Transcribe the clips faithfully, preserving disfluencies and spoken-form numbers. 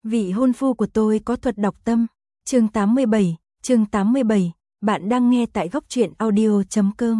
Vị hôn phu của tôi có thuật đọc tâm. Chương tám mươi bảy, chương tám mươi bảy, bạn đang nghe tại góc truyện audio chấm com.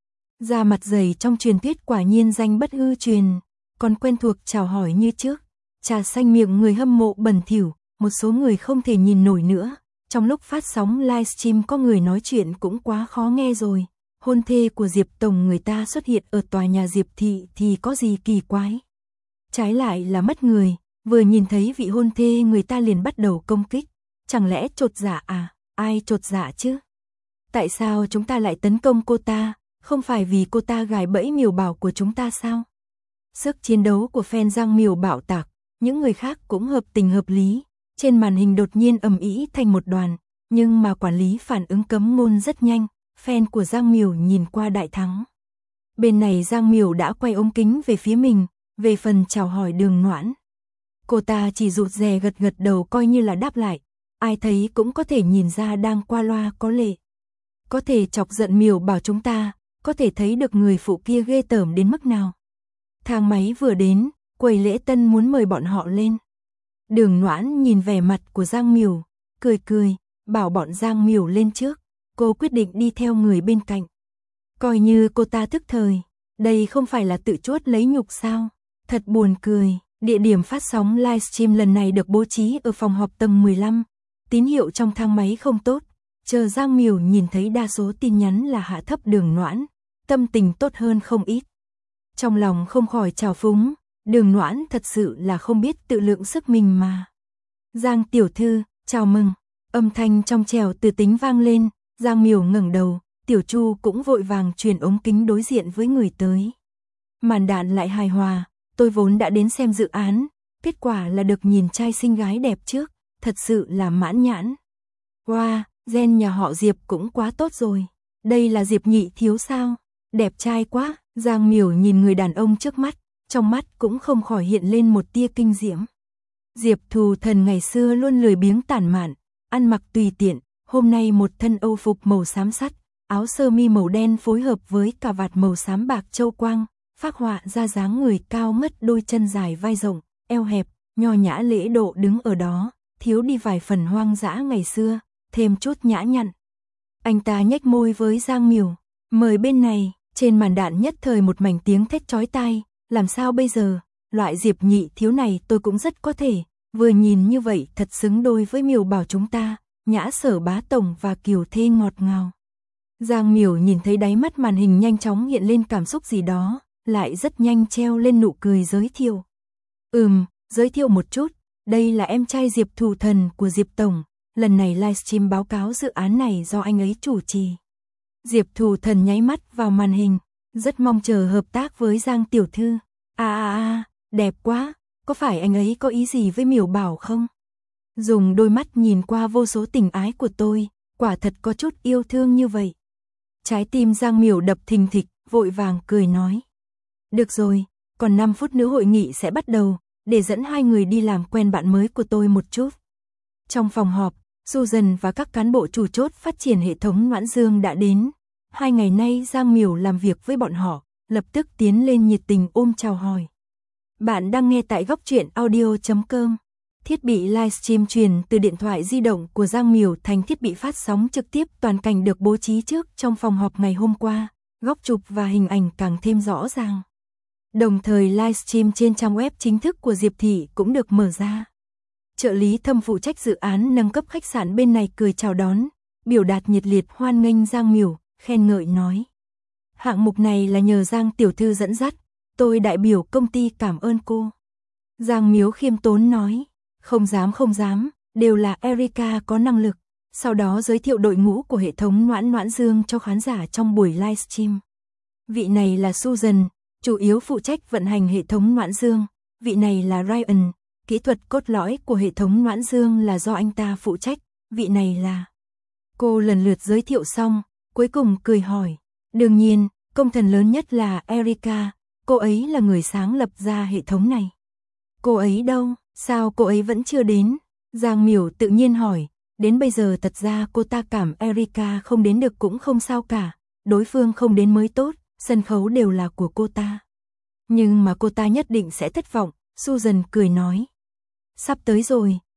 Da mặt dày trong truyền thuyết quả nhiên danh bất hư truyền, còn quen thuộc chào hỏi như trước. Trà xanh miệng người hâm mộ bẩn thỉu, một số người không thể nhìn nổi nữa. Trong lúc phát sóng livestream có người nói chuyện cũng quá khó nghe rồi. Hôn thê của Diệp Tổng người ta xuất hiện ở tòa nhà Diệp Thị thì có gì kỳ quái. Trái lại là mất người, vừa nhìn thấy vị hôn thê người ta liền bắt đầu công kích. Chẳng lẽ chột dạ à, ai chột dạ chứ? Tại sao chúng ta lại tấn công cô ta, không phải vì cô ta gài bẫy Miểu Bảo của chúng ta sao? Sức chiến đấu của fan Giang Miểu bạo tạc, những người khác cũng hợp tình hợp lý. Trên màn hình đột nhiên ầm ĩ thành một đoàn, nhưng mà quản lý phản ứng cấm ngôn rất nhanh, fan của Giang Miểu nhìn qua đại thắng. Bên này Giang Miểu đã quay ống kính về phía mình, về phần chào hỏi Đường Noãn. Cô ta chỉ rụt rè gật gật đầu coi như là đáp lại, ai thấy cũng có thể nhìn ra đang qua loa có lệ. Có thể chọc giận Miểu Bảo chúng ta, có thể thấy được người phụ kia ghê tởm đến mức nào. Thang máy vừa đến, quầy lễ tân muốn mời bọn họ lên. Đường Noãn nhìn vẻ mặt của Giang Miểu, cười cười, bảo bọn Giang Miểu lên trước, cô quyết định đi theo người bên cạnh. Coi như cô ta thức thời, đây không phải là tự chuốt lấy nhục sao, thật buồn cười. Địa điểm phát sóng livestream lần này được bố trí ở phòng họp tầng mười lăm, tín hiệu trong thang máy không tốt, chờ Giang Miểu nhìn thấy đa số tin nhắn là hạ thấp Đường Noãn, tâm tình tốt hơn không ít. Trong lòng không khỏi trào phúng, Đường Noãn thật sự là không biết tự lượng sức mình mà. Giang tiểu thư, chào mừng, âm thanh trong trẻo từ tính vang lên, Giang Miểu ngẩng đầu, Tiểu Chu cũng vội vàng truyền ống kính đối diện với người tới. Màn đạn lại hài hòa, tôi vốn đã đến xem dự án, kết quả là được nhìn trai xinh gái đẹp trước, thật sự là mãn nhãn. Wow, gen nhà họ Diệp cũng quá tốt rồi, đây là Diệp nhị thiếu sao, đẹp trai quá. Giang Miểu nhìn người đàn ông trước mắt, trong mắt cũng không khỏi hiện lên một tia kinh diễm. Diệp Thù Thần ngày xưa luôn lười biếng tản mạn, ăn mặc tùy tiện, hôm nay một thân âu phục màu xám sắt, áo sơ mi màu đen phối hợp với cà vạt màu xám bạc châu quang, phác họa ra dáng người cao ngất, đôi chân dài vai rộng, eo hẹp, nho nhã lễ độ đứng ở đó, thiếu đi vài phần hoang dã ngày xưa, thêm chút nhã nhặn. Anh ta nhếch môi với Giang Miểu, mời bên này. Trên màn đạn nhất thời một mảnh tiếng thét chói tai, làm sao bây giờ, loại Diệp nhị thiếu này tôi cũng rất có thể, vừa nhìn như vậy thật xứng đôi với Miểu Bảo chúng ta, Nhã Sở bá tổng và Kiều thê ngọt ngào. Giang Miểu nhìn thấy đáy mắt màn hình nhanh chóng hiện lên cảm xúc gì đó, lại rất nhanh treo lên nụ cười giới thiệu. Ừm, giới thiệu một chút, đây là em trai Diệp Thù Thần của Diệp Tổng, lần này livestream báo cáo dự án này do anh ấy chủ trì. Diệp Thù Thần nháy mắt vào màn hình, rất mong chờ hợp tác với Giang tiểu thư. À à à, đẹp quá, có phải anh ấy có ý gì với Miểu Bảo không? Dùng đôi mắt nhìn qua vô số tình ái của tôi, quả thật có chút yêu thương như vậy. Trái tim Giang Miểu đập thình thịch, vội vàng cười nói. Được rồi, còn năm phút nữa hội nghị sẽ bắt đầu, để dẫn hai người đi làm quen bạn mới của tôi một chút. Trong phòng họp, Susan và các cán bộ chủ chốt phát triển hệ thống Noãn Dương đã đến. Hai ngày nay Giang Miểu làm việc với bọn họ, lập tức tiến lên nhiệt tình ôm chào hỏi. Bạn đang nghe tại góc truyện audio chấm com. Thiết bị livestream truyền từ điện thoại di động của Giang Miểu thành thiết bị phát sóng trực tiếp toàn cảnh được bố trí trước trong phòng họp ngày hôm qua, góc chụp và hình ảnh càng thêm rõ ràng. Đồng thời livestream trên trang web chính thức của Diệp Thị cũng được mở ra. Trợ lý Thâm phụ trách dự án nâng cấp khách sạn bên này cười chào đón, biểu đạt nhiệt liệt hoan nghênh Giang Miểu, khen ngợi nói. Hạng mục này là nhờ Giang tiểu thư dẫn dắt, tôi đại biểu công ty cảm ơn cô. Giang Miểu khiêm tốn nói, không dám không dám, đều là Erica có năng lực, sau đó giới thiệu đội ngũ của hệ thống Noãn Noãn Dương cho khán giả trong buổi livestream. Vị này là Susan, chủ yếu phụ trách vận hành hệ thống Noãn Dương, vị này là Ryan, kỹ thuật cốt lõi của hệ thống Noãn Dương là do anh ta phụ trách, vị này là... Cô lần lượt giới thiệu xong, cuối cùng cười hỏi. Đương nhiên, công thần lớn nhất là Erica, cô ấy là người sáng lập ra hệ thống này. Cô ấy đâu, sao cô ấy vẫn chưa đến? Giang Miểu tự nhiên hỏi, đến bây giờ thật ra cô ta cảm Erica không đến được cũng không sao cả, đối phương không đến mới tốt, sân khấu đều là của cô ta. Nhưng mà cô ta nhất định sẽ thất vọng, Susan cười nói. Sắp tới rồi,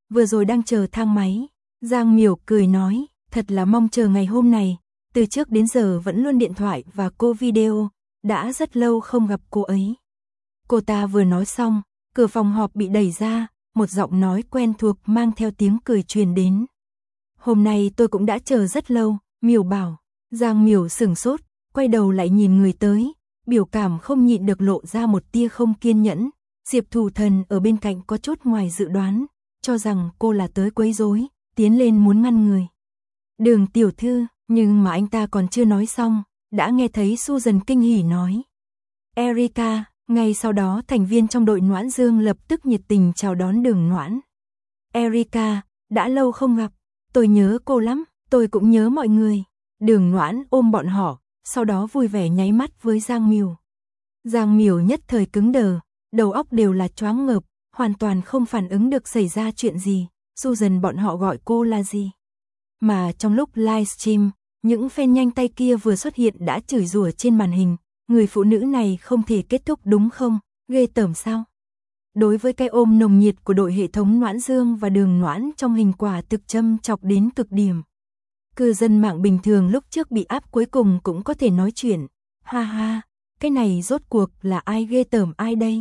vừa rồi đang chờ thang máy. Giang Miểu cười nói, thật là mong chờ ngày hôm này, từ trước đến giờ vẫn luôn điện thoại và cô video, đã rất lâu không gặp cô ấy. Cô ta vừa nói xong, cửa phòng họp bị đẩy ra, một giọng nói quen thuộc mang theo tiếng cười truyền đến. Hôm nay tôi cũng đã chờ rất lâu, Miểu bảo. Giang Miểu sửng sốt, quay đầu lại nhìn người tới, biểu cảm không nhịn được lộ ra một tia không kiên nhẫn. Diệp Thủ Thần ở bên cạnh có chút ngoài dự đoán, cho rằng cô là tới quấy rối, tiến lên muốn ngăn người. Đường tiểu thư, nhưng mà anh ta còn chưa nói xong, đã nghe thấy Susan kinh hỉ nói. Erika, ngay sau đó thành viên trong đội Noãn Dương lập tức nhiệt tình chào đón Đường Noãn. Erika, đã lâu không gặp, tôi nhớ cô lắm, tôi cũng nhớ mọi người. Đường Noãn ôm bọn họ, sau đó vui vẻ nháy mắt với Giang Miểu. Giang Miểu nhất thời cứng đờ, đầu óc đều là choáng ngợp, hoàn toàn không phản ứng được xảy ra chuyện gì. Susan bọn họ gọi cô là gì? Mà trong lúc livestream, những fan nhanh tay kia vừa xuất hiện đã chửi rủa trên màn hình, người phụ nữ này không thể kết thúc đúng không? Ghê tởm sao? Đối với cái ôm nồng nhiệt của đội hệ thống Noãn Dương và Đường Noãn trong hình quả thực châm chọc đến cực điểm. Cư dân mạng bình thường lúc trước bị áp cuối cùng cũng có thể nói chuyện. Ha ha, cái này rốt cuộc là ai ghê tởm ai đây?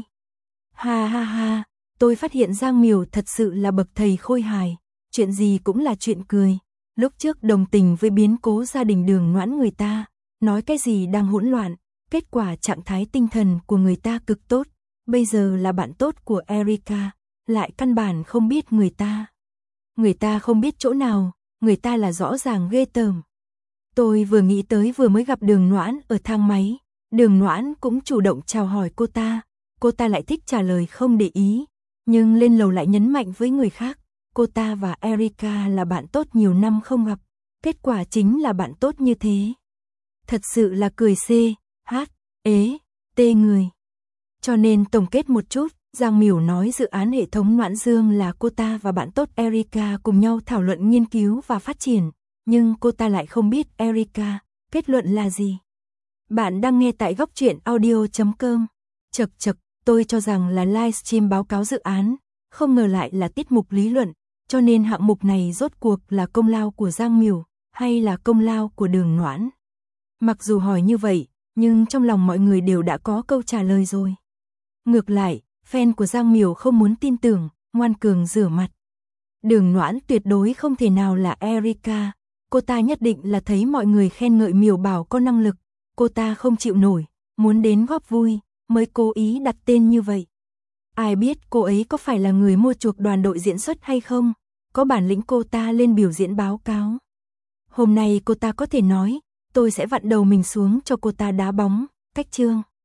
Ha ha ha, tôi phát hiện Giang Miểu thật sự là bậc thầy khôi hài, chuyện gì cũng là chuyện cười. Lúc trước đồng tình với biến cố gia đình Đường Noãn người ta, nói cái gì đang hỗn loạn, kết quả trạng thái tinh thần của người ta cực tốt, bây giờ là bạn tốt của Erika, lại căn bản không biết người ta. Người ta không biết chỗ nào, người ta là rõ ràng ghê tởm. Tôi vừa nghĩ tới vừa mới gặp Đường Noãn ở thang máy, Đường Noãn cũng chủ động chào hỏi cô ta, cô ta lại thích trả lời không để ý, nhưng lên lầu lại nhấn mạnh với người khác, cô ta và Erika là bạn tốt nhiều năm không gặp, kết quả chính là bạn tốt như thế. Thật sự là cười xê, hát, ế, tê người. Cho nên tổng kết một chút, Giang Miểu nói dự án hệ thống Noãn Dương là cô ta và bạn tốt Erika cùng nhau thảo luận nghiên cứu và phát triển, nhưng cô ta lại không biết Erika, kết luận là gì. Bạn đang nghe tại góc truyện audio chấm com. Chật chật, tôi cho rằng là livestream báo cáo dự án, không ngờ lại là tiết mục lý luận, cho nên hạng mục này rốt cuộc là công lao của Giang Miểu, hay là công lao của Đường Noãn. Mặc dù hỏi như vậy, nhưng trong lòng mọi người đều đã có câu trả lời rồi. Ngược lại, fan của Giang Miểu không muốn tin tưởng, ngoan cường rửa mặt. Đường Noãn tuyệt đối không thể nào là Erika, cô ta nhất định là thấy mọi người khen ngợi Miểu Bảo có năng lực, cô ta không chịu nổi, muốn đến góp vui, mới cố ý đặt tên như vậy. Ai biết cô ấy có phải là người mua chuộc đoàn đội diễn xuất hay không, có bản lĩnh cô ta lên biểu diễn báo cáo. Hôm nay cô ta có thể nói, tôi sẽ vặn đầu mình xuống cho cô ta đá bóng, cách chương.